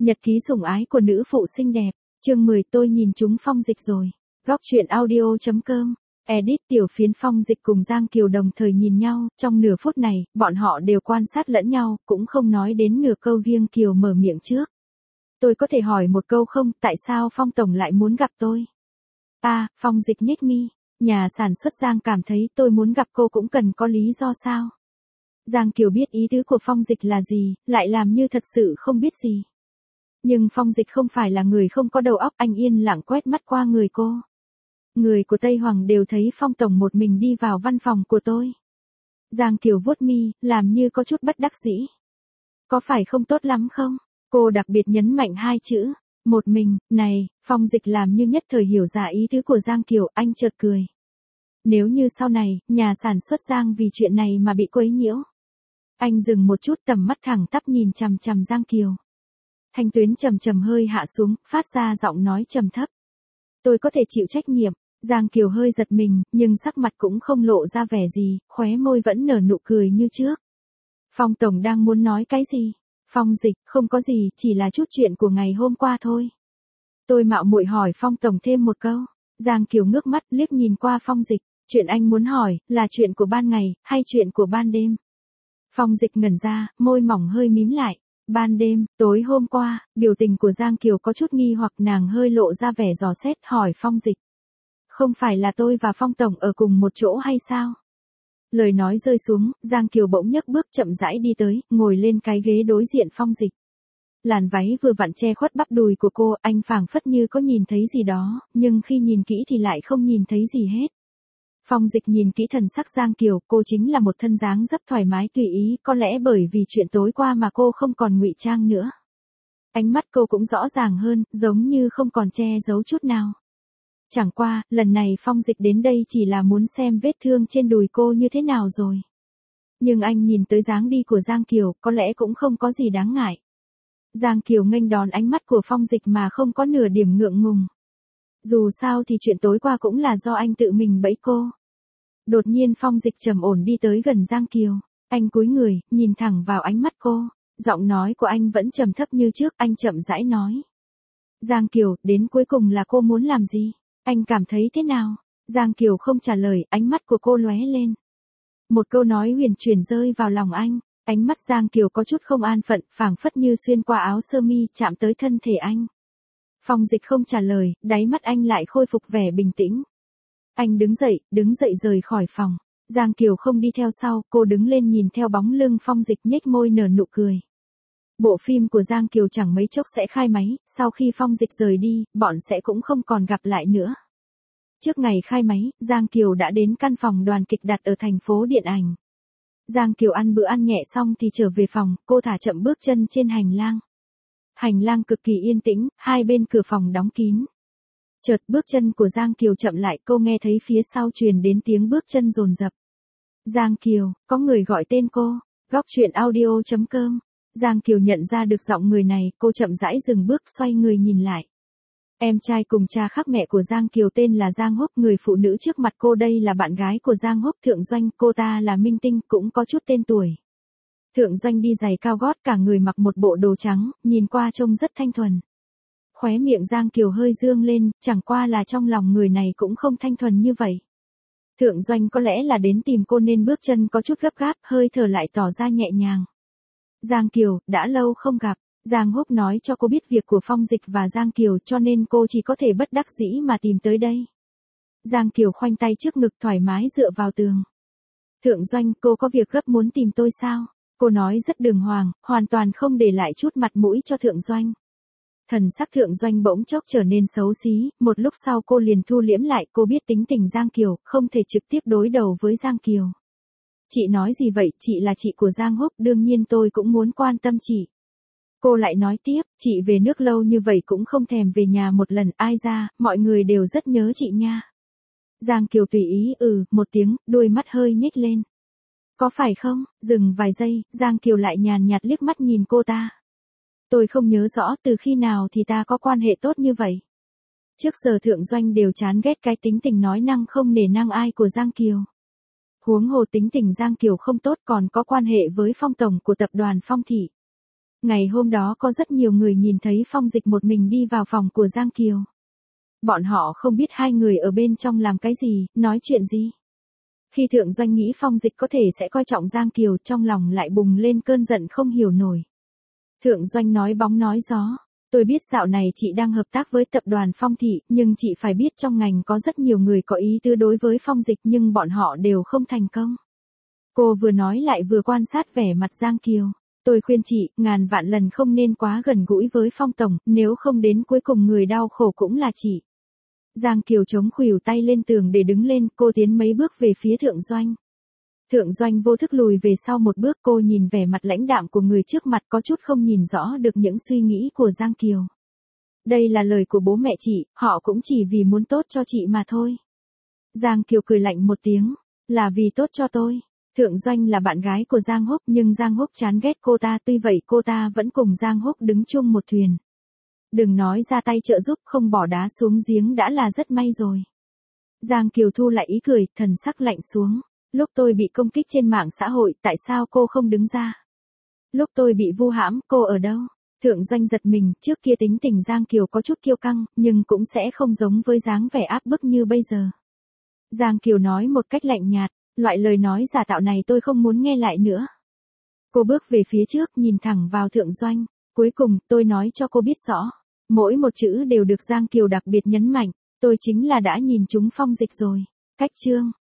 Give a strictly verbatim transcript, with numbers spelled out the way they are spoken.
Nhật ký sủng ái của nữ phụ xinh đẹp, chương mười tôi nhìn chúng Phong Dịch rồi. Góc truyện audio chấm com. Edit tiểu phiến Phong Dịch cùng Giang Kiều đồng thời nhìn nhau, trong nửa phút này, bọn họ đều quan sát lẫn nhau, cũng không nói đến nửa câu riêng Kiều mở miệng trước. Tôi có thể hỏi một câu không, tại sao Phong Tổng lại muốn gặp tôi? À, Phong Dịch nhếch mi, nhà sản xuất Giang cảm thấy tôi muốn gặp cô cũng cần có lý do sao? Giang Kiều biết ý tứ của Phong Dịch là gì, lại làm như thật sự không biết gì. Nhưng Phong Dịch không phải là người không có đầu óc, anh yên lặng quét mắt qua người cô. Người của Tây Hoàng đều thấy Phong Tổng một mình đi vào văn phòng của tôi. Giang Kiều vuốt mi, làm như có chút bất đắc dĩ. Có phải không tốt lắm không? Cô đặc biệt nhấn mạnh hai chữ, một mình, này, Phong Dịch làm như nhất thời hiểu ra ý tứ của Giang Kiều, anh chợt cười. Nếu như sau này, nhà sản xuất Giang vì chuyện này mà bị quấy nhiễu. Anh dừng một chút, tầm mắt thẳng tắp nhìn chằm chằm Giang Kiều. Thanh tuyến trầm trầm hơi hạ xuống, phát ra giọng nói trầm thấp. Tôi có thể chịu trách nhiệm. Giang Kiều hơi giật mình, nhưng sắc mặt cũng không lộ ra vẻ gì, khóe môi vẫn nở nụ cười như trước. Phong Tổng đang muốn nói cái gì? Phong Dịch, không có gì, chỉ là chút chuyện của ngày hôm qua thôi. Tôi mạo muội hỏi Phong Tổng thêm một câu. Giang Kiều ngước mắt liếc nhìn qua Phong Dịch, chuyện anh muốn hỏi, là chuyện của ban ngày, hay chuyện của ban đêm? Phong Dịch ngẩn ra, môi mỏng hơi mím lại. Ban đêm, tối hôm qua, biểu tình của Giang Kiều có chút nghi hoặc, nàng hơi lộ ra vẻ dò xét hỏi Phong Dịch. Không phải là tôi và Phong Tổng ở cùng một chỗ hay sao? Lời nói rơi xuống, Giang Kiều bỗng nhấc bước chậm rãi đi tới, ngồi lên cái ghế đối diện Phong Dịch. Làn váy vừa vặn che khuất bắp đùi của cô, anh phảng phất như có nhìn thấy gì đó, nhưng khi nhìn kỹ thì lại không nhìn thấy gì hết. Phong Dịch nhìn kỹ thần sắc Giang Kiều, cô chính là một thân dáng rất thoải mái tùy ý, có lẽ bởi vì chuyện tối qua mà cô không còn ngụy trang nữa. Ánh mắt cô cũng rõ ràng hơn, giống như không còn che giấu chút nào. Chẳng qua, lần này Phong Dịch đến đây chỉ là muốn xem vết thương trên đùi cô như thế nào rồi. Nhưng anh nhìn tới dáng đi của Giang Kiều, có lẽ cũng không có gì đáng ngại. Giang Kiều nghênh đón ánh mắt của Phong Dịch mà không có nửa điểm ngượng ngùng. Dù sao thì chuyện tối qua cũng là do anh tự mình bẫy cô. Đột nhiên Phong Dịch trầm ổn đi tới gần Giang Kiều. Anh cúi người, nhìn thẳng vào ánh mắt cô. Giọng nói của anh vẫn trầm thấp như trước, anh chậm rãi nói. Giang Kiều, đến cuối cùng là cô muốn làm gì? Anh cảm thấy thế nào? Giang Kiều không trả lời, ánh mắt của cô lóe lên. Một câu nói huyền chuyển rơi vào lòng anh. Ánh mắt Giang Kiều có chút không an phận, phảng phất như xuyên qua áo sơ mi, chạm tới thân thể anh. Phong Dịch không trả lời, đáy mắt anh lại khôi phục vẻ bình tĩnh. Anh đứng dậy, đứng dậy rời khỏi phòng. Giang Kiều không đi theo sau, cô đứng lên nhìn theo bóng lưng Phong Dịch nhếch môi nở nụ cười. Bộ phim của Giang Kiều chẳng mấy chốc sẽ khai máy, sau khi Phong Dịch rời đi, bọn sẽ cũng không còn gặp lại nữa. Trước ngày khai máy, Giang Kiều đã đến căn phòng đoàn kịch đặt ở thành phố điện ảnh. Giang Kiều ăn bữa ăn nhẹ xong thì trở về phòng, cô thả chậm bước chân trên hành lang. Hành lang cực kỳ yên tĩnh, hai bên cửa phòng đóng kín. Chợt bước chân của Giang Kiều chậm lại, cô nghe thấy phía sau truyền đến tiếng bước chân dồn dập. Giang Kiều, có người gọi tên cô. Góc truyện audio chấm com. Giang Kiều nhận ra được giọng người này, cô chậm rãi dừng bước xoay người nhìn lại. Em trai cùng cha khác mẹ của Giang Kiều tên là Giang Húc, người phụ nữ trước mặt cô đây là bạn gái của Giang Húc, Thượng Doanh, cô ta là minh tinh, cũng có chút tên tuổi. Thượng Doanh đi giày cao gót, cả người mặc một bộ đồ trắng, nhìn qua trông rất thanh thuần. Khóe miệng Giang Kiều hơi dương lên, chẳng qua là trong lòng người này cũng không thanh thuần như vậy. Thượng Doanh có lẽ là đến tìm cô nên bước chân có chút gấp gáp, hơi thở lại tỏ ra nhẹ nhàng. Giang Kiều, đã lâu không gặp. Giang Húc nói cho cô biết việc của Phong Dịch và Giang Kiều cho nên cô chỉ có thể bất đắc dĩ mà tìm tới đây. Giang Kiều khoanh tay trước ngực thoải mái dựa vào tường. Thượng Doanh, cô có việc gấp muốn tìm tôi sao? Cô nói rất đường hoàng, hoàn toàn không để lại chút mặt mũi cho Thượng Doanh. Thần sắc Thượng Doanh bỗng chốc trở nên xấu xí, một lúc sau cô liền thu liễm lại, cô biết tính tình Giang Kiều, không thể trực tiếp đối đầu với Giang Kiều. Chị nói gì vậy, chị là chị của Giang Húc, đương nhiên tôi cũng muốn quan tâm chị. Cô lại nói tiếp, chị về nước lâu như vậy cũng không thèm về nhà một lần, ai ra, mọi người đều rất nhớ chị nha. Giang Kiều tùy ý ừ, một tiếng, đôi mắt hơi nhếch lên. Có phải không? Dừng vài giây, Giang Kiều lại nhàn nhạt liếc mắt nhìn cô ta. Tôi không nhớ rõ từ khi nào thì ta có quan hệ tốt như vậy. Trước giờ Thượng Doanh đều chán ghét cái tính tình nói năng không nể nang ai của Giang Kiều. Huống hồ tính tình Giang Kiều không tốt còn có quan hệ với Phong Tổng của tập đoàn Phong Thị. Ngày hôm đó có rất nhiều người nhìn thấy Phong Dịch một mình đi vào phòng của Giang Kiều. Bọn họ không biết hai người ở bên trong làm cái gì, nói chuyện gì. Khi Thượng Doanh nghĩ Phong Dịch có thể sẽ coi trọng Giang Kiều, trong lòng lại bùng lên cơn giận không hiểu nổi. Thượng Doanh nói bóng nói gió. Tôi biết dạo này chị đang hợp tác với tập đoàn Phong Thị, nhưng chị phải biết trong ngành có rất nhiều người có ý tư đối với Phong Dịch nhưng bọn họ đều không thành công. Cô vừa nói lại vừa quan sát vẻ mặt Giang Kiều. Tôi khuyên chị, ngàn vạn lần không nên quá gần gũi với Phong Tổng, nếu không đến cuối cùng người đau khổ cũng là chị. Giang Kiều chống khuỷu tay lên tường để đứng lên, cô tiến mấy bước về phía Thượng Doanh. Thượng Doanh vô thức lùi về sau một bước, cô nhìn vẻ mặt lãnh đạm của người trước mặt có chút không nhìn rõ được những suy nghĩ của Giang Kiều. Đây là lời của bố mẹ chị, họ cũng chỉ vì muốn tốt cho chị mà thôi. Giang Kiều cười lạnh một tiếng, là vì tốt cho tôi. Thượng Doanh là bạn gái của Giang Húc nhưng Giang Húc chán ghét cô ta, tuy vậy cô ta vẫn cùng Giang Húc đứng chung một thuyền. Đừng nói ra tay trợ giúp, không bỏ đá xuống giếng đã là rất may rồi. Giang Kiều thu lại ý cười, thần sắc lạnh xuống. Lúc tôi bị công kích trên mạng xã hội, tại sao cô không đứng ra? Lúc tôi bị vu hãm, cô ở đâu? Thượng Doanh giật mình, trước kia tính tình Giang Kiều có chút kiêu căng, nhưng cũng sẽ không giống với dáng vẻ áp bức như bây giờ. Giang Kiều nói một cách lạnh nhạt, loại lời nói giả tạo này tôi không muốn nghe lại nữa. Cô bước về phía trước, nhìn thẳng vào Thượng Doanh. Cuối cùng, tôi nói cho cô biết rõ. Mỗi một chữ đều được Giang Kiều đặc biệt nhấn mạnh. Tôi chính là đã nhìn trúng Phong Dịch rồi. Cách chương.